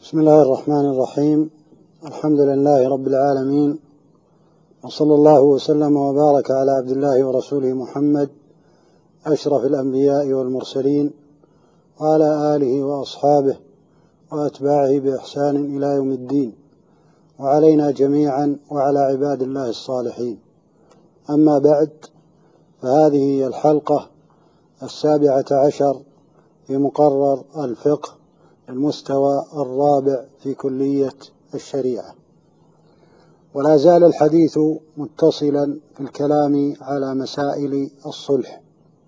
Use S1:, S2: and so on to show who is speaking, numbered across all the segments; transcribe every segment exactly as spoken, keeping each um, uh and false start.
S1: بسم الله الرحمن الرحيم. الحمد لله رب العالمين، وصلى الله وسلم وبارك على عبد الله ورسوله محمد أشرف الأنبياء والمرسلين، وعلى آله وأصحابه وأتباعه بإحسان إلى يوم الدين، وعلينا جميعا وعلى عباد الله الصالحين. أما بعد، فهذه هي الحلقة السابعة عشر في مقرر الفقه المستوى الرابع في كلية الشريعة، ولا زال الحديث متصلا في الكلام على مسائل الصلح.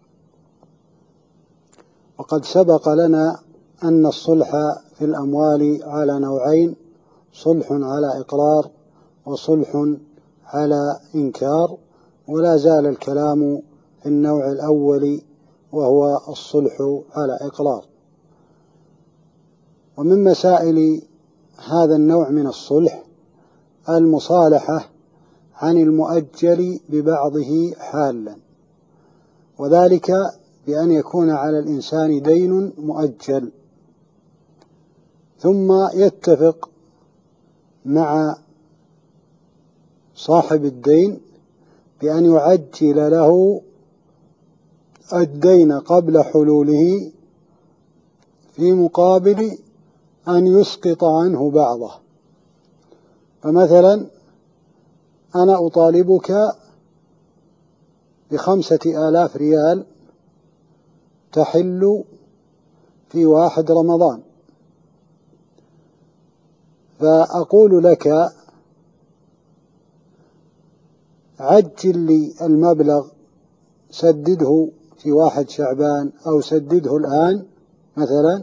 S1: وقد سبق لنا أن الصلح في الأموال على نوعين: صلح على إقرار وصلح على إنكار، ولا زال الكلام في النوع الأول وهو الصلح على إقرار. ومن مسائل هذا النوع من الصلح المصالحة عن المؤجل ببعضه حالا، وذلك بأن يكون على الإنسان دين مؤجل، ثم يتفق مع صاحب الدين بأن يعجل له الدين قبل حلوله في مقابل أن يسقط عنه بعضه. فمثلا أنا أطالبك بخمسة آلاف ريال تحل في واحد رمضان، فأقول لك عجل لي المبلغ، سدده في واحد شعبان أو سدده الآن مثلا،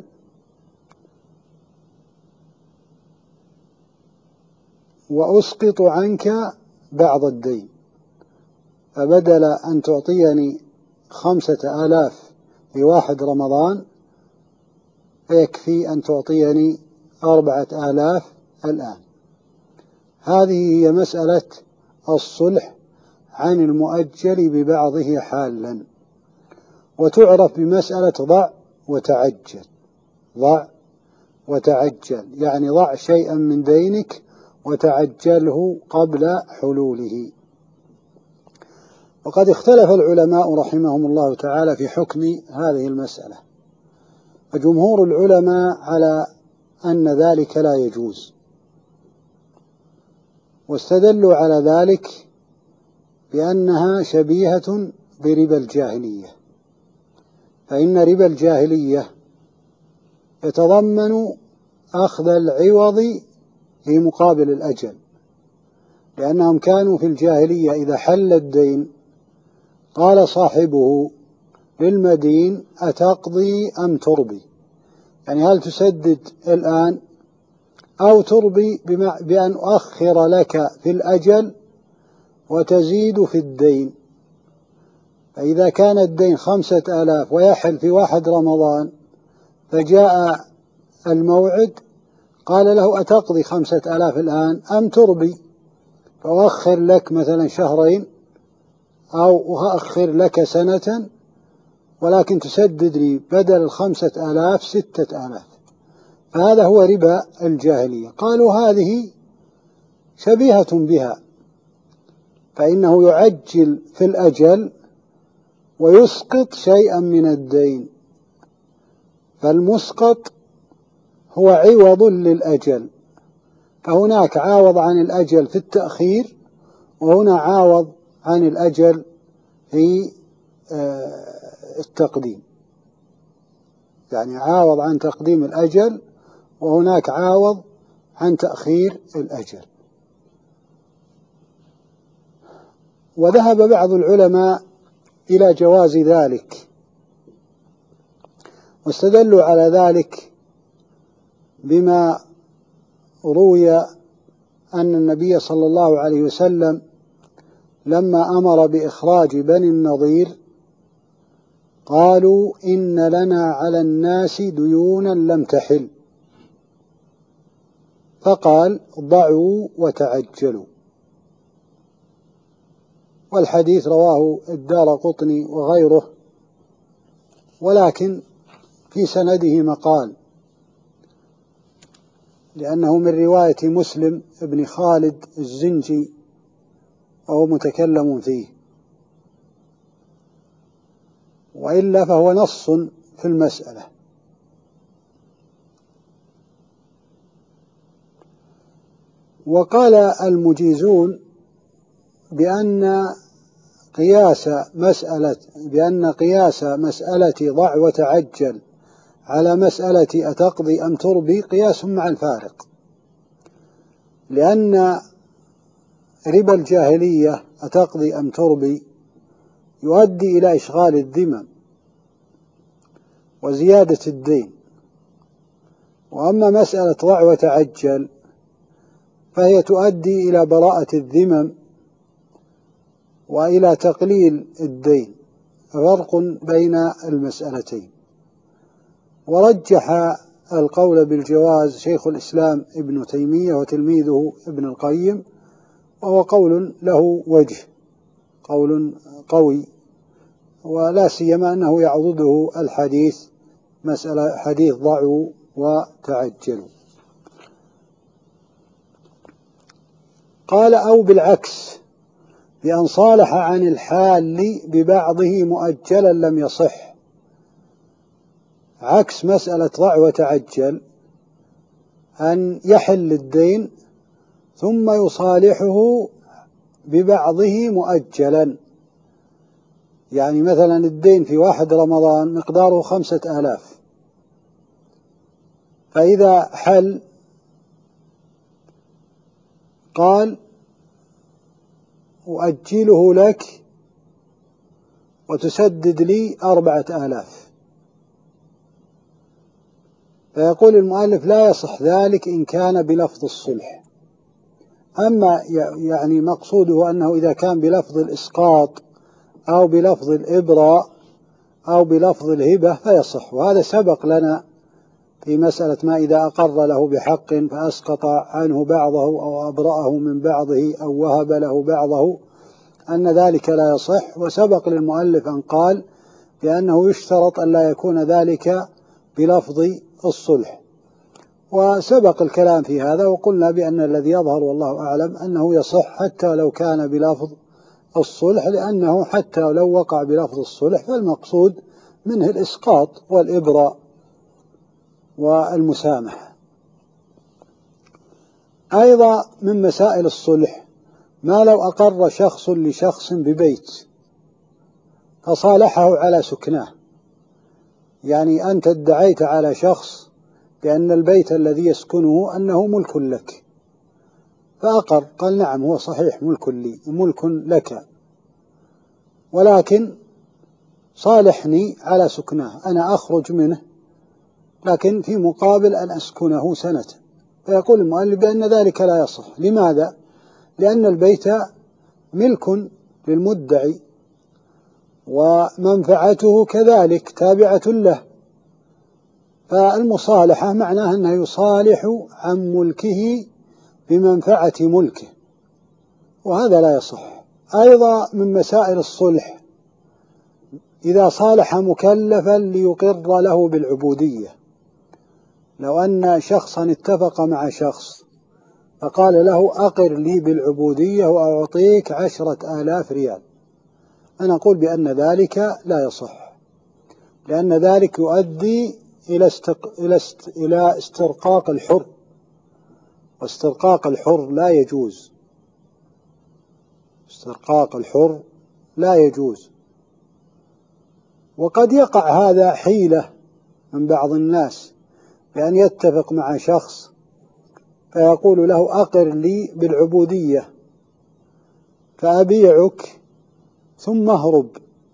S1: وأسقط عنك بعض الدين. فبدل أن تعطيني خمسة آلاف في واحد رمضان فيكفي أن تعطيني أربعة آلاف الآن. هذه هي مسألة الصلح عن المؤجل ببعضه حالا، وتعرف بمسألة ضع وتعجل. ضع وتعجل يعني ضع شيئا من دينك وتعجله قبل حلوله. وقد اختلف العلماء رحمهم الله تعالى في حكم هذه المسألة، فجمهور العلماء على أن ذلك لا يجوز، واستدلوا على ذلك بأنها شبيهة بربا الجاهلية، فإن ربا الجاهلية يتضمن أخذ العوض في مقابل الأجل، لأنهم كانوا في الجاهلية إذا حل الدين قال صاحبه للمدين: أتقضي أم تربي؟ يعني هل تسدد الآن أو تربي، بأن أؤخر لك في الأجل وتزيد في الدين. فإذا كان الدين خمسة آلاف ويحل في واحد رمضان فجاء الموعد قال له: أتقضي خمسة آلاف الآن أم تربي؟ فأؤخر لك مثلا شهرين أو أؤخر لك سنة، ولكن تسدد لي بدل الخمسة آلاف ستة آلاف. فهذا هو ربا الجاهلية. قالوا هذه شبيهة بها، فإنه يعجل في الأجل ويسقط شيئا من الدين، فالمسقط هو عوض للأجل، فهناك عاوض عن الأجل في التأخير، وهنا عاوض عن الأجل في التقديم، يعني عاوض عن تقديم الأجل وهناك عاوض عن تأخير الأجل. وذهب بعض العلماء إلى جواز ذلك، واستدلوا على ذلك بما روي أن النبي صلى الله عليه وسلم لما أمر بإخراج بني النضير قالوا: إن لنا على الناس ديونا لم تحل، فقال: ضعوا وتعجلوا. والحديث رواه الدارقطني وغيره، ولكن في سنده مقال، لأنه من رواية مسلم بن خالد الزنجي وهو متكلم فيه، وإلا فهو نص في المسألة. وقال المجيزون بأن قياس مسألة بأن قياس مسألة ضع وتعجل على مسألة أتقضي أم تربي قياس مع الفارق، لأن ربا الجاهلية أتقضي أم تربي يؤدي إلى إشغال الذمم وزيادة الدين، وأما مسألة ضع وتعجل فهي تؤدي إلى براءة الذمم وإلى تقليل الدين، فرق بين المسألتين. ورجح القول بالجواز شيخ الإسلام ابن تيمية وتلميذه ابن القيم، وهو قول له وجه، قول قوي، ولا سيما أنه يعضده الحديث مسألة حديث ضعوا وتعجلوا. قال أو بالعكس بأن صالح عن الحال ببعضه مؤجلا لم يصح. عكس مسألة ضع وتعجل أن يحل الدين ثم يصالحه ببعضه مؤجلا، يعني مثلا الدين في واحد رمضان مقداره خمسة آلاف، فإذا حل قال أؤجله لك وتسدد لي أربعة آلاف، فيقول المؤلف لا يصح ذلك إن كان بلفظ الصلح. أما يعني مقصوده أنه إذا كان بلفظ الإسقاط أو بلفظ الإبراء أو بلفظ الهبة فيصح، وهذا سبق لنا في مسألة ما إذا أقر له بحق فأسقط عنه بعضه أو أبرأه من بعضه أو وهب له بعضه أن ذلك لا يصح. وسبق للمؤلف أن قال بأنه يشترط أن لا يكون ذلك بلفظ الصلح، وسبق الكلام في هذا، وقلنا بأن الذي يظهر والله أعلم أنه يصح حتى لو كان بلفظ الصلح، لأنه حتى لو وقع بلفظ الصلح فالمقصود منه الإسقاط والإبراء والمسامحة. أيضا من مسائل الصلح ما لو أقر شخص لشخص ببيت فصالحه على سكناه، يعني أنت ادعيت على شخص بأن البيت الذي يسكنه أنه ملك لك، فأقر قال نعم هو صحيح ملك لي ملك لك، ولكن صالحني على سكناه، أنا أخرج منه لكن في مقابل أن أسكنه سنة. فيقول المؤلف بأن ذلك لا يصح. لماذا؟ لأن البيت ملك للمدعي ومنفعته كذلك تابعة له، فالمصالحة معناها أنه يصالح عن ملكه بمنفعة ملكه، وهذا لا يصح. أيضا من مسائل الصلح إذا صالح مكلفا ليقر له بالعبودية، لو أن شخصا اتفق مع شخص فقال له أقر لي بالعبودية وأعطيك عشرة آلاف ريال، أنا أقول بأن ذلك لا يصح، لأن ذلك يؤدي إلى, استق... إلى, است... إلى استرقاق الحر، واسترقاق الحر لا يجوز، استرقاق الحر لا يجوز. وقد يقع هذا حيلة من بعض الناس بأن يتفق مع شخص فيقول له أقر لي بالعبودية فأبيعك ثم اهرب،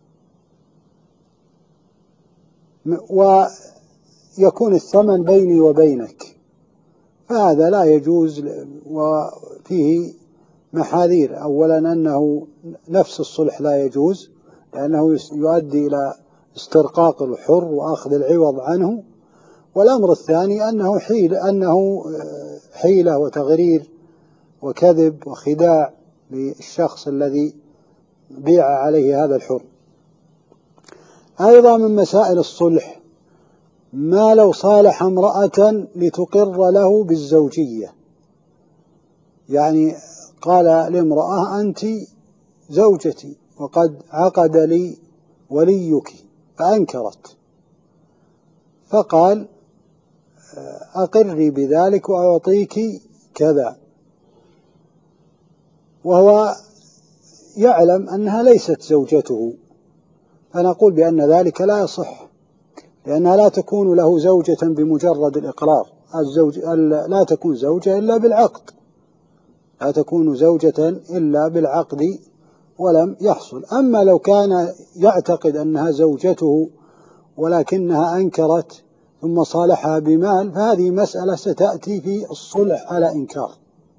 S1: ويكون الثمن بيني وبينك، فهذا لا يجوز، وفيه محاذير. أولا أنه نفس الصلح لا يجوز لأنه يؤدي إلى استرقاق الحر وأخذ العوض عنه، والأمر الثاني أنه حيلة, أنه حيلة وتغرير وكذب وخداع للشخص الذي بيع عليه هذا الحر. أيضا من مسائل الصلح ما لو صالح امرأة لتقر له بالزوجية، يعني قال لامرأة أنت زوجتي وقد عقد لي وليك فأنكرت، فقال أقري بذلك وأعطيك كذا، وهو يعلم أنها ليست زوجته، فنقول بأن ذلك لا يصح، لأنها لا تكون له زوجة بمجرد الإقرار. الزوج لا تكون زوجة إلا بالعقد، لا تكون زوجة إلا بالعقد ولم يحصل. أما لو كان يعتقد أنها زوجته ولكنها أنكرت ثم صالحها بمال، فهذه مسألة ستأتي في الصلح على إنكار.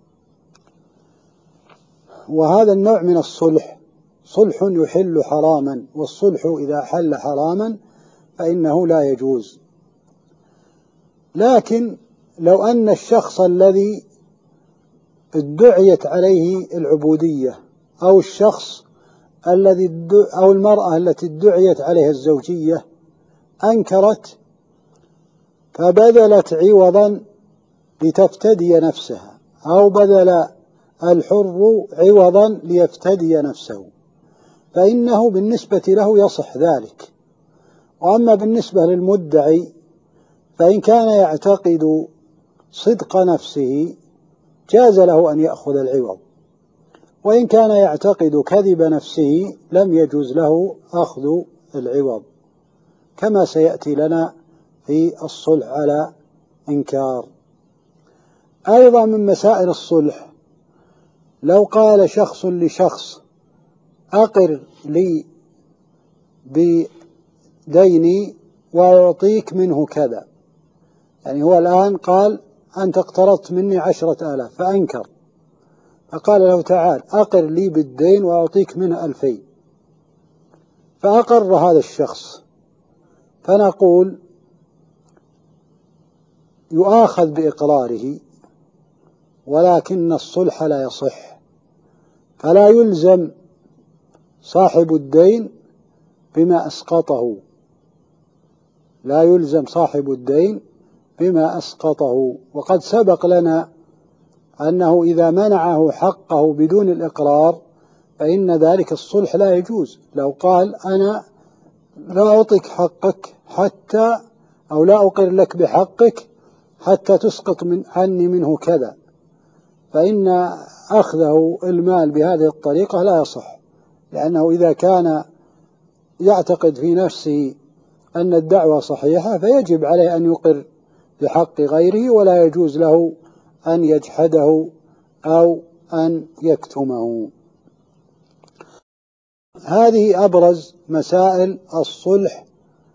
S1: وهذا النوع من الصلح صلح يحل حراما، والصلح إذا حل حراما فإنه لا يجوز. لكن لو أن الشخص الذي ادعيت عليه العبودية أو الشخص الذي أو المرأة التي ادعيت عليها الزوجية أنكرت فبذلت عوضا لتفتدي نفسها، أو بذل الحر عوضا ليفتدي نفسه، فإنه بالنسبة له يصح ذلك. وأما بالنسبة للمدعي فإن كان يعتقد صدق نفسه جاز له أن يأخذ العوض، وإن كان يعتقد كذب نفسه لم يجوز له أخذ العوض، كما سيأتي لنا في الصلح على إنكار. أيضا من مسائل الصلح لو قال شخص لشخص أقر لي بديني وأعطيك منه كذا، يعني هو الآن قال أنت اقترضت مني عشرة آلاف فأنكر، فقال له تعال أقر لي بالدين وأعطيك منه ألفين، فأقر هذا الشخص، فنقول يؤاخذ بإقراره ولكن الصلح لا يصح، فلا يلزم صاحب الدين بما أسقطه، لا يلزم صاحب الدين بما أسقطه. وقد سبق لنا أنه إذا منعه حقه بدون الإقرار فإن ذلك الصلح لا يجوز. لو قال أنا لا أعطيك حقك حتى أو لا أقر لك بحقك حتى تسقط من عني منه كذا، فإن أخذه المال بهذه الطريقة لا يصح، لأنه إذا كان يعتقد في نفسه أن الدعوة صحيحة فيجب عليه أن يقر بحق غيره، ولا يجوز له أن يجحده أو أن يكتمه. هذه أبرز مسائل الصلح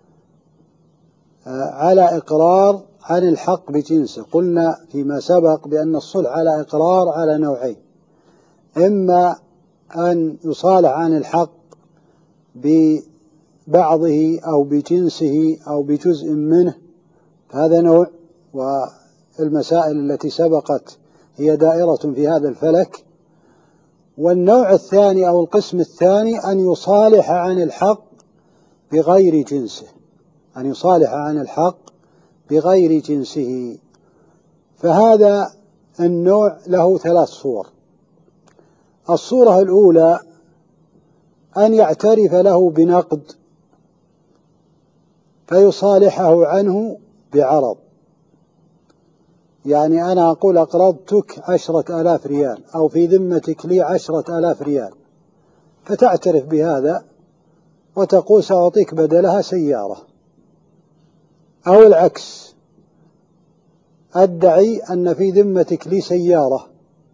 S1: على إقرار عن الحق بجنسه. قلنا فيما سبق بأن الصلح على إقرار على نوعين: إما أن يصالح عن الحق ببعضه أو بجنسه أو بجزء منه، هذا نوع، والمسائل التي سبقت هي دائرة في هذا الفلك. والنوع الثاني أو القسم الثاني أن يصالح عن الحق بغير جنسه، أن يصالح عن الحق بغير جنسه، فهذا النوع له ثلاث صور. الصورة الأولى أن يعترف له بنقد فيصالحه عنه بعرض، يعني أنا أقول أقرضتك عشرة آلاف ريال أو في ذمتك لي عشرة آلاف ريال، فتعترف بهذا وتقول سأعطيك بدلها سيارة، أو العكس، أدعي أن في ذمتك لي سيارة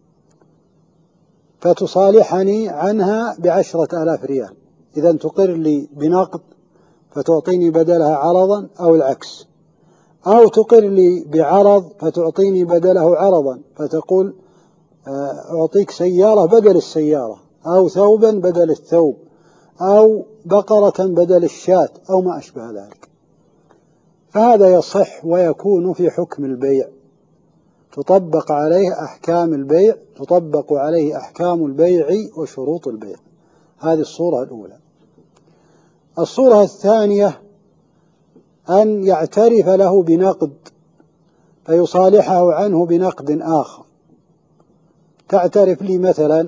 S1: فتصالحني عنها بعشرة آلاف ريال، إذا تقر لي بنقد فتعطيني بدلها عرضا، أو العكس، أو تقر لي بعرض فتعطيني بدله عرضا، فتقول أعطيك سيارة بدل السيارة، أو ثوبا بدل الثوب، أو بقرة بدل الشاة، أو ما أشبه ذلك. فهذا يصح ويكون في حكم البيع، تطبق عليه أحكام البيع، تطبق عليه أحكام البيع وشروط البيع. هذه الصورة الأولى. الصورة الثانية أن يعترف له بنقد فيصالحه عنه بنقد آخر. تعترف لي مثلا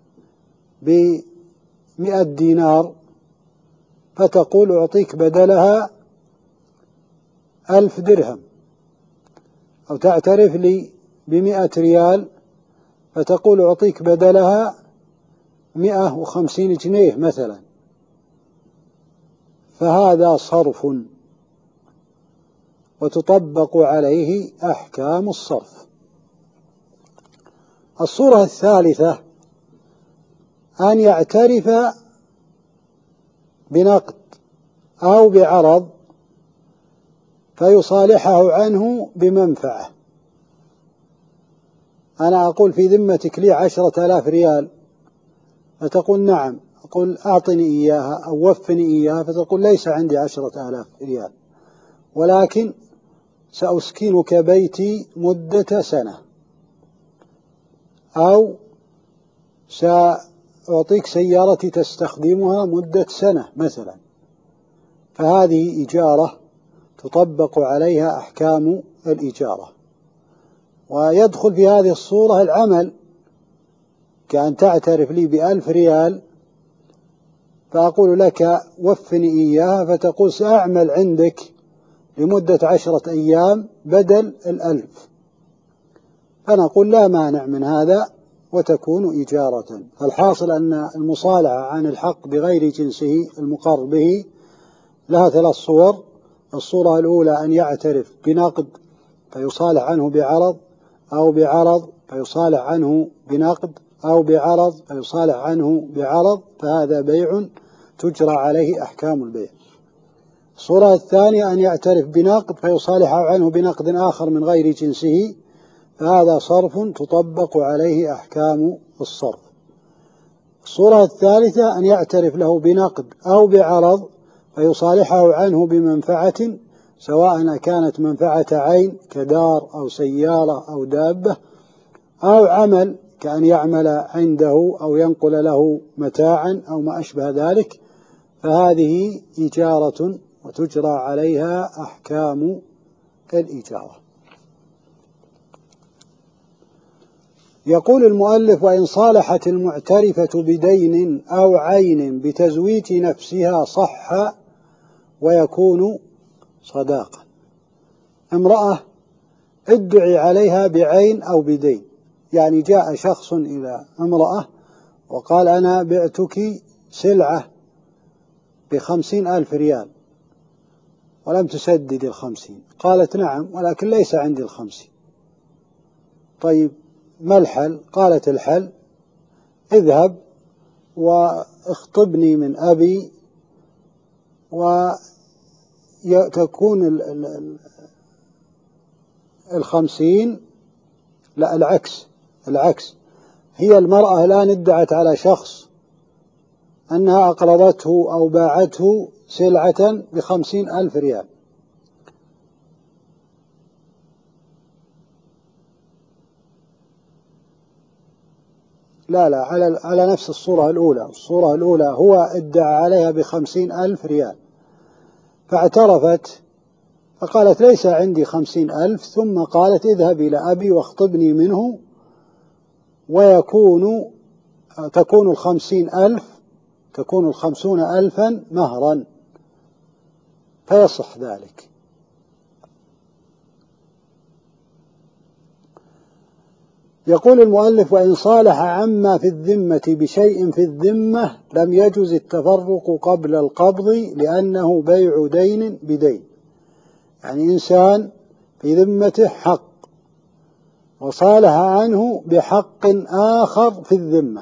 S1: بمئة دينار فتقول أعطيك بدلها ألف درهم، أو تعترف لي بمئة ريال فتقول أعطيك بدلها مئة وخمسين جنيه مثلا، فهذا صرف وتطبق عليه أحكام الصرف. الصورة الثالثة أن يعترف بنقد أو بعرض فيصالحه عنه بمنفعة. أنا أقول في ذمتك لي عشرة آلاف ريال فتقول نعم، أقول أعطني إياها أو وفني إياها فتقول ليس عندي عشرة آلاف ريال، ولكن سأسكنك بيتي مدة سنة، أو سأعطيك سيارتي تستخدمها مدة سنة مثلا، فهذه إجارة تطبق عليها أحكام الإجارة. ويدخل في هذه الصورة العمل، كأن تعترف لي بألف ريال فأقول لك وفني إياها فتقول سأعمل عندك لمدة عشرة أيام بدل الألف، فنقول لا مانع من هذا وتكون إجارة. الحاصل أن المصالحة عن الحق بغير جنسه المقر به لها ثلاث صور. الصورة الأولى أن يعترف بنقد فيصالح عنه بعرض، أو بعرض فيصالح عنه بنقد، أو بعرض فيصالح عنه بعرض، فهذا بيع تجرى عليه أحكام البيع. الصورة الثانية أن يعترف بنقد فيصالح عنه بنقد آخر من غير جنسه، فهذا صرف تطبق عليه أحكام الصرف. الصورة الثالثة أن يعترف له بنقد أو بعرض فيصالحه عنه بمنفعة، سواء كانت منفعة عين كدار أو سيارة أو دابة، أو عمل كأن يعمل عنده أو ينقل له متاعا أو ما أشبه ذلك، فهذه إجارة وتجرى عليها أحكام الإجارة. يقول المؤلف: وإن صالحت المعترفة بدين أو عين بتزويج نفسها صح ويكون صداقا. امرأة ادعي عليها بعين أو بدين، يعني جاء شخص إلى امرأة وقال أنا بعتك سلعة بخمسين ألف ريال ولم تسدد الخمسين، قالت نعم ولكن ليس عندي الخمسين. طيب ما الحل؟ قالت الحل اذهب واخطبني من أبي وتكون الخمسين. لا، العكس العكس هي المرأة الآن ادعت على شخص أنها أقرضته أو باعته سلعة بخمسين ألف ريال، لا لا على على نفس الصورة الأولى. الصورة الأولى هو ادعى عليها بخمسين ألف ريال فاعترفت فقالت ليس عندي خمسين ألف، ثم قالت اذهب إلى أبي واخطبني منه ويكون تكون الخمسين ألف تكون الخمسون ألفا مهرا، فيصح ذلك. يقول المؤلف: وإن صالح عما في الذمة بشيء في الذمة لم يجز التفرق قبل القبض لأنه بيع دين بدين. يعني إنسان في ذمته حق وصالح عنه بحق آخر في الذمة،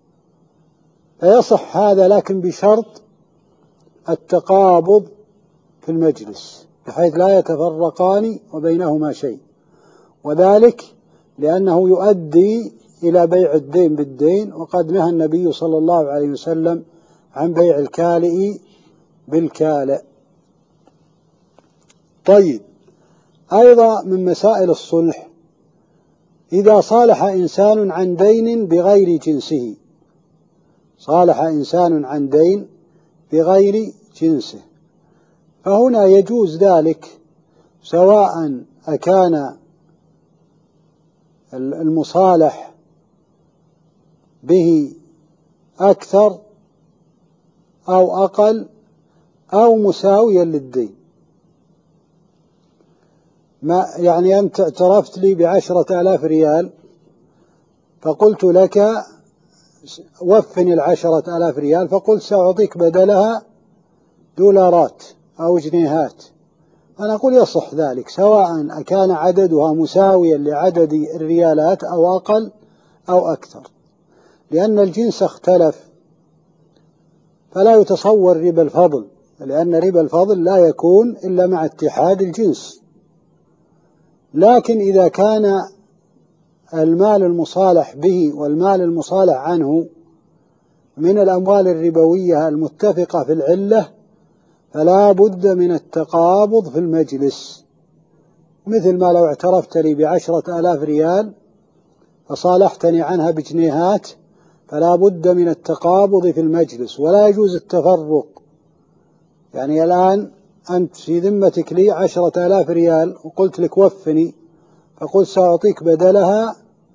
S1: فيصح هذا، لكن بشرط التقابض في المجلس بحيث لا يتفرقان وبينهما شيء، وذلك لأنه يؤدي إلى بيع الدين بالدين، وقد نهى النبي صلى الله عليه وسلم عن بيع الكالئ بالكالئ. طيب، أيضا من مسائل الصلح إذا صالح إنسان عن دين بغير جنسه، صالح إنسان عن دين بغير جنسه فهنا يجوز ذلك سواء أكان المصالح به أكثر أو أقل أو مساويا للدين. ما يعني أنت اعترفت لي بعشرة آلاف ريال، فقلت لك وفني العشرة آلاف ريال، فقلت سأعطيك بدلها دولارات أو جنيهات، أنا أقول يصح ذلك سواء كان عددها مساويا لعدد الريالات أو أقل أو أكثر، لأن الجنس اختلف، فلا يتصور ربا الفضل، لأن ربا الفضل لا يكون إلا مع اتحاد الجنس. لكن إذا كان المال المصالح به والمال المصالح عنه من الأموال الربوية المتفقة في العلة، فلا بد من التقابض في المجلس، مثل ما لو اعترفت لي بعشرة آلاف ريال فصالحتني عنها بجنيهات، فلا بد من التقابض في المجلس، ولا يجوز التفرق. يعني الآن أنت في ذمتك لي عشرة آلاف ريال وقلت لك وفني، فقلت سأعطيك بدلها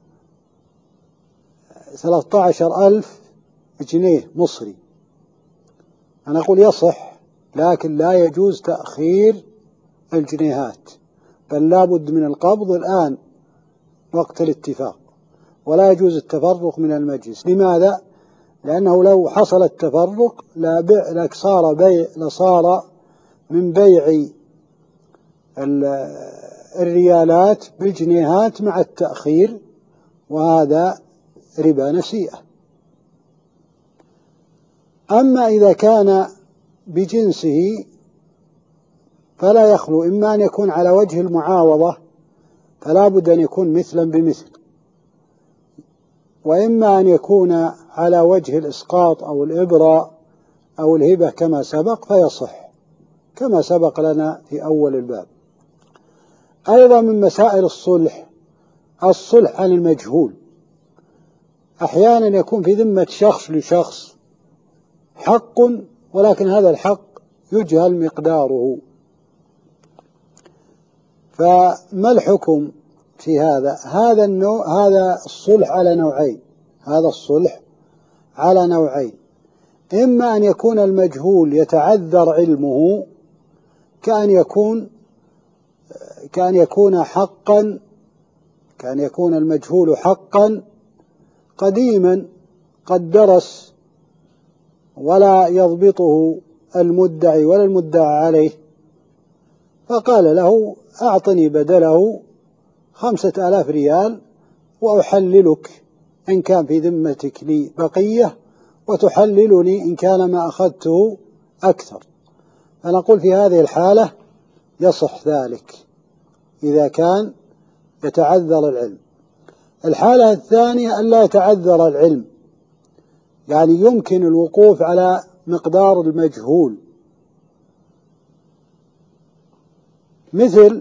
S1: ثلاثة عشر ألف جنيه مصري، أنا أقول يصح، لكن لا يجوز تأخير الجنيهات، بل لا بد من القبض الآن وقت الاتفاق، ولا يجوز التفرق من المجلس. لماذا؟ لأنه لو حصل التفرق لك صار بيع لصار من بيع الريالات بالجنيهات مع التأخير، وهذا ربا نسيئة. أما إذا كان بجنسه فلا يخلو إما أن يكون على وجه المعاوضة، فلا بد أن يكون مثلا بمثل، وإما أن يكون على وجه الإسقاط أو الإبراء أو الهبة كما سبق، فيصح كما سبق لنا في أول الباب. أيضا من مسائل الصلح الصلح عن المجهول. أحيانا يكون في ذمة شخص لشخص حق، ولكن هذا الحق يجهل مقداره، فما الحكم في هذا؟ هذا النوع هذا الصلح على نوعين هذا الصلح على نوعين إما أن يكون المجهول يتعذر علمه، كأن يكون كأن يكون حقا كأن يكون المجهول حقا قديما قد درس ولا يضبطه المدعي ولا المدعى عليه، فقال له أعطني بدله خمسة آلاف ريال وأحللك إن كان في ذمتك لي بقية، وتحللني إن كان ما أخذته أكثر. فنقول في هذه الحالة يصح ذلك إذا كان يتعذر العلم. الحالة الثانية أن لا يتعذر العلم، يعني يمكن الوقوف على مقدار المجهول، مثل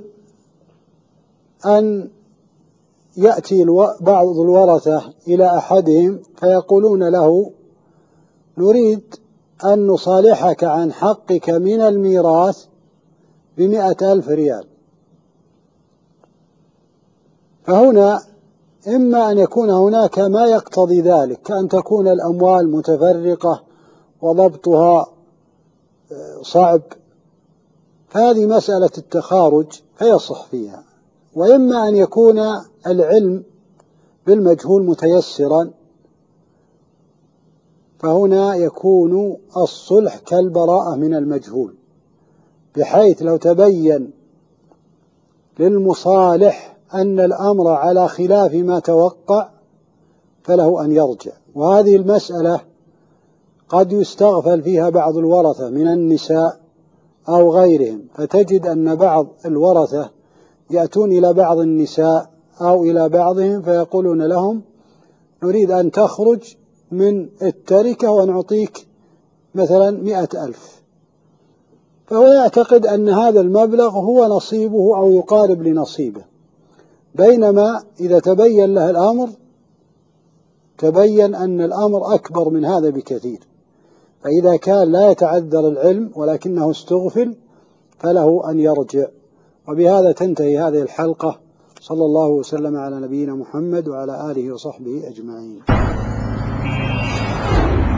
S1: أن يأتي بعض الورثة إلى أحدهم فيقولون له نريد أن نصالحك عن حقك من الميراث بمئة ألف ريال. فهنا إما أن يكون هناك ما يقتضي ذلك، كأن تكون الأموال متفرقة وضبطها صعب، هذه مسألة التخارج فيصح فيها، وإما أن يكون العلم بالمجهول متيسرا، فهنا يكون الصلح كالبراءة من المجهول، بحيث لو تبين للمصالح أن الأمر على خلاف ما توقع فله أن يرجع. وهذه المسألة قد يستغفل فيها بعض الورثة من النساء أو غيرهم، فتجد أن بعض الورثة يأتون إلى بعض النساء أو إلى بعضهم فيقولون لهم نريد أن تخرج من التركة ونعطيك مثلا مئة ألف، فهو يعتقد أن هذا المبلغ هو نصيبه أو يقارب لنصيبه، بينما إذا تبين له الأمر تبين أن الأمر أكبر من هذا بكثير. فإذا كان لا يتعذر العلم ولكنه استغفل فله أن يرجع. وبهذا تنتهي هذه الحلقة. صلى الله وسلم على نبينا محمد وعلى آله وصحبه أجمعين.